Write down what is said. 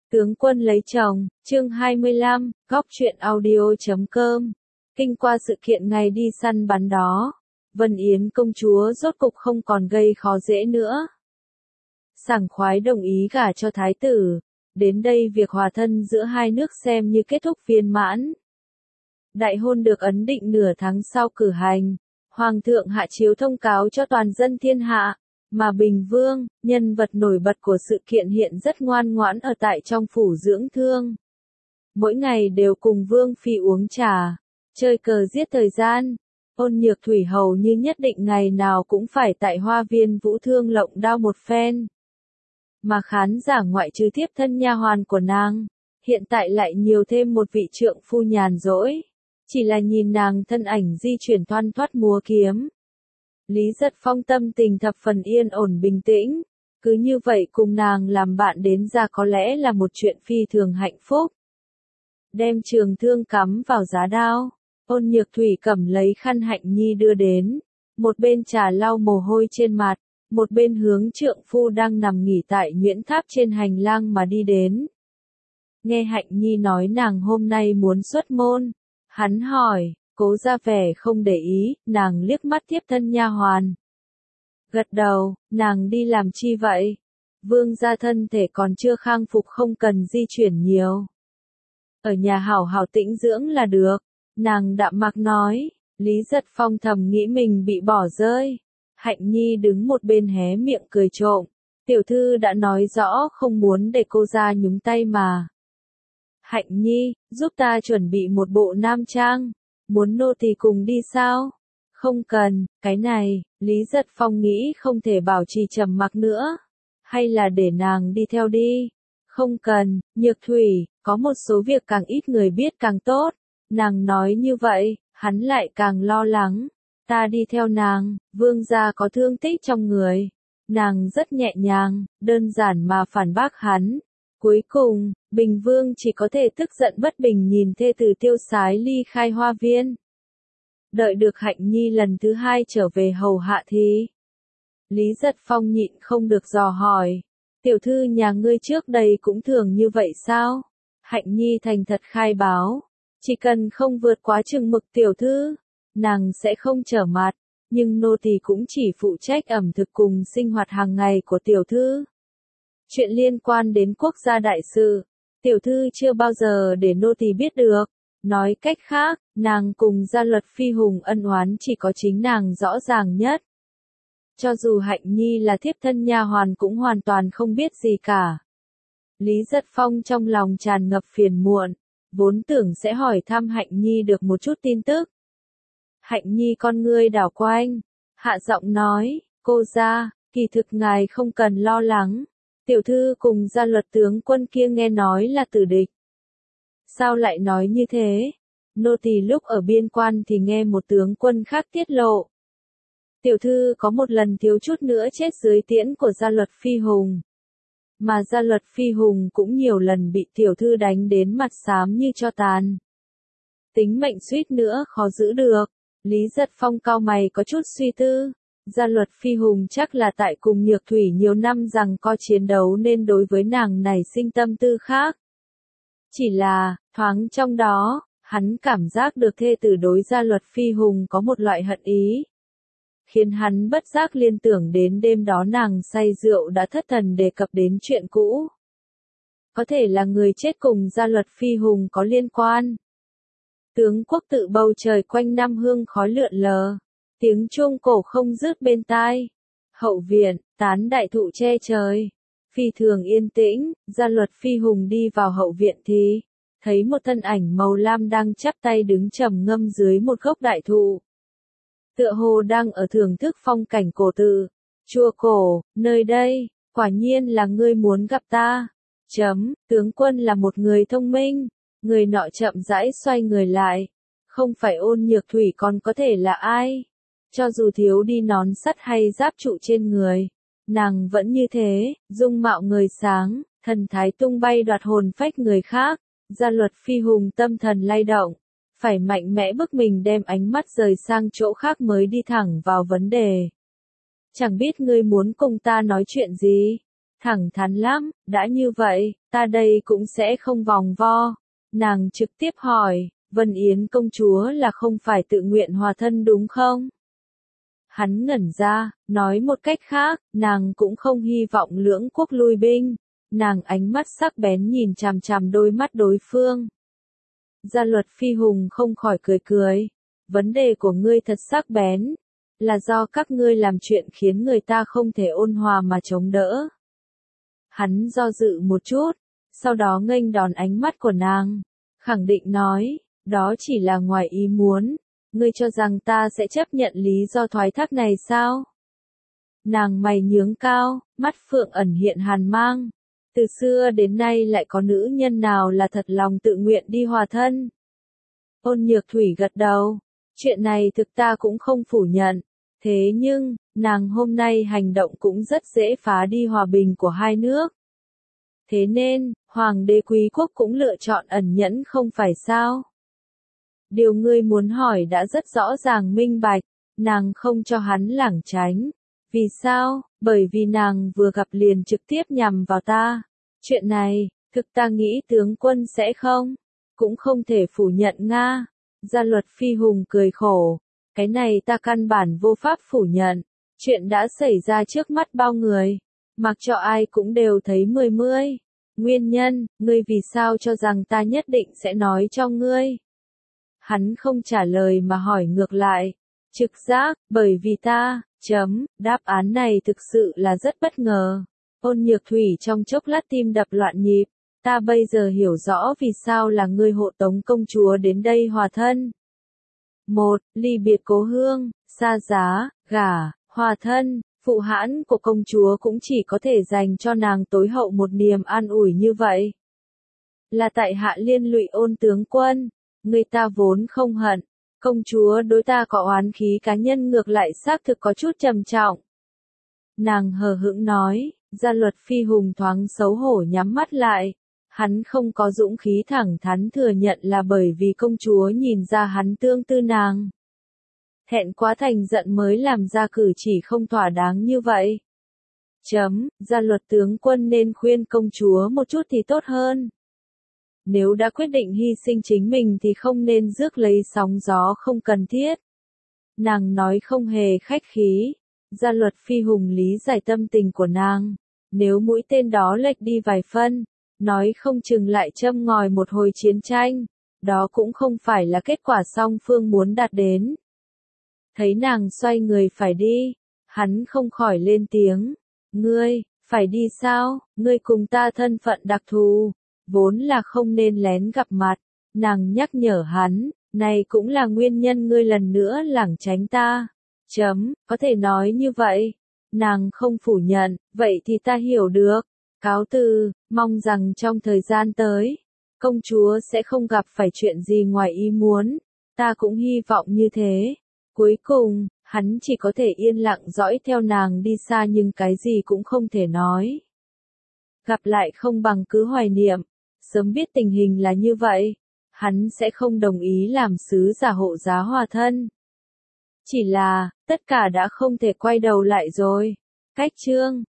Tướng quân lấy chồng, chương 25, góc truyện audio.com. Kinh qua sự kiện ngày đi săn bắn đó, Vân Yến công chúa rốt cục không còn gây khó dễ nữa. Sảng khoái đồng ý gả cho thái tử, đến đây việc hòa thân giữa hai nước xem như kết thúc viên mãn. Đại hôn được ấn định nửa tháng sau cử hành, Hoàng thượng hạ chiếu thông cáo cho toàn dân thiên hạ. Mà Bình Vương, nhân vật nổi bật của sự kiện hiện rất ngoan ngoãn ở tại trong phủ dưỡng thương. Mỗi ngày đều cùng Vương Phi uống trà, chơi cờ giết thời gian. Ôn Nhược Thủy hầu như nhất định ngày nào cũng phải tại hoa viên Vũ Thương lộng đao một phen. Mà khán giả ngoại trừ thiếp thân nha hoàn của nàng, hiện tại lại nhiều thêm một vị trượng phu nhàn rỗi. Chỉ là nhìn nàng thân ảnh di chuyển thoăn thoắt múa kiếm. Lý Giật Phong tâm tình thập phần yên ổn bình tĩnh, cứ như vậy cùng nàng làm bạn đến ra có lẽ là một chuyện phi thường hạnh phúc. Đem trường thương cắm vào giá đao, Ôn Nhược Thủy cầm lấy khăn Hạnh Nhi đưa đến, một bên trà lau mồ hôi trên mặt, một bên hướng trượng phu đang nằm nghỉ tại nhuyễn tháp trên hành lang mà đi đến. Nghe Hạnh Nhi nói nàng hôm nay muốn xuất môn, hắn hỏi. Cố ra vẻ không để ý, nàng liếc mắt tiếp thân nha hoàn. Gật đầu, nàng đi làm chi vậy? Vương gia thân thể còn chưa khang phục không cần di chuyển nhiều. Ở nhà hảo hảo tĩnh dưỡng là được, nàng đạm mạc nói. Lý Giật Phong thầm nghĩ mình bị bỏ rơi. Hạnh Nhi đứng một bên hé miệng cười trộm. Tiểu thư đã nói rõ không muốn để cô ra nhúng tay mà. Hạnh Nhi, giúp ta chuẩn bị một bộ nam trang. Muốn nô tỳ cùng đi sao? Không cần, cái này, Lý Giật Phong nghĩ không thể bảo trì trầm mặc nữa. Hay là để nàng đi theo đi? Không cần, Nhược Thủy, có một số việc càng ít người biết càng tốt. Nàng nói như vậy, hắn lại càng lo lắng. Ta đi theo nàng, vương gia có thương tích trong người. Nàng rất nhẹ nhàng, đơn giản mà phản bác hắn. Cuối cùng, Bình Vương chỉ có thể tức giận bất bình nhìn thê tử tiêu sái ly khai hoa viên. Đợi được Hạnh Nhi lần thứ hai trở về hầu hạ thì Lý Giật Phong nhịn không được dò hỏi. Tiểu thư nhà ngươi trước đây cũng thường như vậy sao? Hạnh Nhi thành thật khai báo. Chỉ cần không vượt quá chừng mực tiểu thư, nàng sẽ không trở mặt. Nhưng nô tỳ cũng chỉ phụ trách ẩm thực cùng sinh hoạt hàng ngày của tiểu thư. Chuyện liên quan đến quốc gia đại sự, tiểu thư chưa bao giờ để nô tỳ biết được. Nói cách khác, nàng cùng Gia Luật Phi Hùng ân oán chỉ có chính nàng rõ ràng nhất. Cho dù Hạnh Nhi là thiếp thân nha hoàn cũng hoàn toàn không biết gì cả. Lý Giật Phong trong lòng tràn ngập phiền muộn, vốn tưởng sẽ hỏi thăm Hạnh Nhi được một chút tin tức. Hạnh Nhi con ngươi đảo quanh, hạ giọng nói, cô gia, kỳ thực ngài không cần lo lắng. Tiểu thư cùng Gia Luật tướng quân kia nghe nói là tử địch. Sao lại nói như thế? Nô tỳ lúc ở biên quan thì nghe một tướng quân khác tiết lộ. Tiểu thư có một lần thiếu chút nữa chết dưới tiễn của Gia Luật Phi Hùng. Mà Gia Luật Phi Hùng cũng nhiều lần bị tiểu thư đánh đến mặt xám như tro tàn. Tính mệnh suýt nữa khó giữ được. Lý Giật Phong cau mày có chút suy tư. Gia Luật Phi Hùng chắc là tại cùng Nhược Thủy nhiều năm rằng co chiến đấu nên đối với nàng nảy sinh tâm tư khác. Chỉ là, thoáng trong đó, hắn cảm giác được thê tử đối Gia Luật Phi Hùng có một loại hận ý. Khiến hắn bất giác liên tưởng đến đêm đó nàng say rượu đã thất thần đề cập đến chuyện cũ. Có thể là người chết cùng Gia Luật Phi Hùng có liên quan. Tướng quốc tự bầu trời quanh năm hương khói lượn lờ. Tiếng chuông cổ không dứt bên tai. Hậu viện, tán đại thụ che trời. Phi thường yên tĩnh, Gia Luật Phi Hùng đi vào hậu viện thì thấy một thân ảnh màu lam đang chắp tay đứng trầm ngâm dưới một gốc đại thụ. Tựa hồ đang ở thưởng thức phong cảnh cổ tự. Chùa cổ, nơi đây, quả nhiên là ngươi muốn gặp ta. Tướng quân là một người thông minh. Người nọ chậm rãi xoay người lại. Không phải Ôn Nhược Thủy còn có thể là ai? Cho dù thiếu đi nón sắt hay giáp trụ trên người, nàng vẫn như thế, dung mạo người sáng, thần thái tung bay đoạt hồn phách người khác. Gia Luật Phi Hùng tâm thần lay động, phải mạnh mẽ bức mình đem ánh mắt rời sang chỗ khác mới đi thẳng vào vấn đề. Chẳng biết ngươi muốn cùng ta nói chuyện gì? Thẳng thắn lắm, đã như vậy, ta đây cũng sẽ không vòng vo. Nàng trực tiếp hỏi, Vân Yến công chúa là không phải tự nguyện hòa thân đúng không? Hắn ngẩn ra, nói một cách khác, nàng cũng không hy vọng lưỡng quốc lui binh. Nàng ánh mắt sắc bén nhìn chằm chằm đôi mắt đối phương. Gia Luật Phi Hùng không khỏi cười cười. Vấn đề của ngươi thật sắc bén. Là do các ngươi làm chuyện khiến người ta không thể ôn hòa mà chống đỡ. Hắn do dự một chút, sau đó nghênh đón ánh mắt của nàng. Khẳng định nói, đó chỉ là ngoài ý muốn. Ngươi cho rằng ta sẽ chấp nhận lý do thoái thác này sao? Nàng mày nhướng cao, mắt phượng ẩn hiện hàn mang. Từ xưa đến nay lại có nữ nhân nào là thật lòng tự nguyện đi hòa thân? Ôn Nhược Thủy gật đầu. Chuyện này thực ta cũng không phủ nhận. Thế nhưng, nàng hôm nay hành động cũng rất dễ phá đi hòa bình của hai nước. Thế nên, Hoàng đế Quý quốc cũng lựa chọn ẩn nhẫn không phải sao? Điều ngươi muốn hỏi đã rất rõ ràng minh bạch, nàng không cho hắn lảng tránh. Vì sao? Bởi vì nàng vừa gặp liền trực tiếp nhằm vào ta. Chuyện này, thực ta nghĩ tướng quân sẽ không, cũng không thể phủ nhận Nga. Gia Luật Phi Hùng cười khổ. Cái này ta căn bản vô pháp phủ nhận. Chuyện đã xảy ra trước mắt bao người. Mặc cho ai cũng đều thấy mười mươi. Nguyên nhân, ngươi vì sao cho rằng ta nhất định sẽ nói cho ngươi? Hắn không trả lời mà hỏi ngược lại. Trực giác, bởi vì ta, đáp án này thực sự là rất bất ngờ. Ôn Nhược Thủy trong chốc lát tim đập loạn nhịp. Ta bây giờ hiểu rõ vì sao là ngươi hộ tống công chúa đến đây hòa thân. 1. Ly biệt cố hương, xa giá, gả, hòa thân, phụ hãn của công chúa cũng chỉ có thể dành cho nàng tối hậu một niềm an ủi như vậy. Là tại hạ liên lụy Ôn tướng quân, người ta vốn không hận, công chúa đối ta có oán khí cá nhân ngược lại xác thực có chút trầm trọng. Nàng hờ hững nói, Gia Luật Phi Hùng thoáng xấu hổ nhắm mắt lại. Hắn không có dũng khí thẳng thắn thừa nhận là bởi vì công chúa nhìn ra hắn tương tư nàng. Thẹn quá thành giận mới làm ra cử chỉ không thỏa đáng như vậy. Gia Luật tướng quân nên khuyên công chúa một chút thì tốt hơn. Nếu đã quyết định hy sinh chính mình thì không nên rước lấy sóng gió không cần thiết. Nàng nói không hề khách khí. Gia Luật Phi Hùng lý giải tâm tình của nàng. Nếu mũi tên đó lệch đi vài phân, nói không chừng lại châm ngòi một hồi chiến tranh, đó cũng không phải là kết quả song phương muốn đạt đến. Thấy nàng xoay người phải đi, hắn không khỏi lên tiếng, ngươi, phải đi sao, ngươi cùng ta thân phận đặc thù, vốn là không nên lén gặp mặt, nàng nhắc nhở hắn, này cũng là nguyên nhân ngươi lần nữa lảng tránh ta. Có thể nói như vậy, nàng không phủ nhận, vậy thì ta hiểu được. Cáo từ, mong rằng trong thời gian tới, công chúa sẽ không gặp phải chuyện gì ngoài ý muốn, ta cũng hy vọng như thế. Cuối cùng, hắn chỉ có thể yên lặng dõi theo nàng đi xa nhưng cái gì cũng không thể nói. Gặp lại không bằng cứ hoài niệm, sớm biết tình hình là như vậy, hắn sẽ không đồng ý làm sứ giả hộ giá hòa thân. Chỉ là, tất cả đã không thể quay đầu lại rồi. Cách chương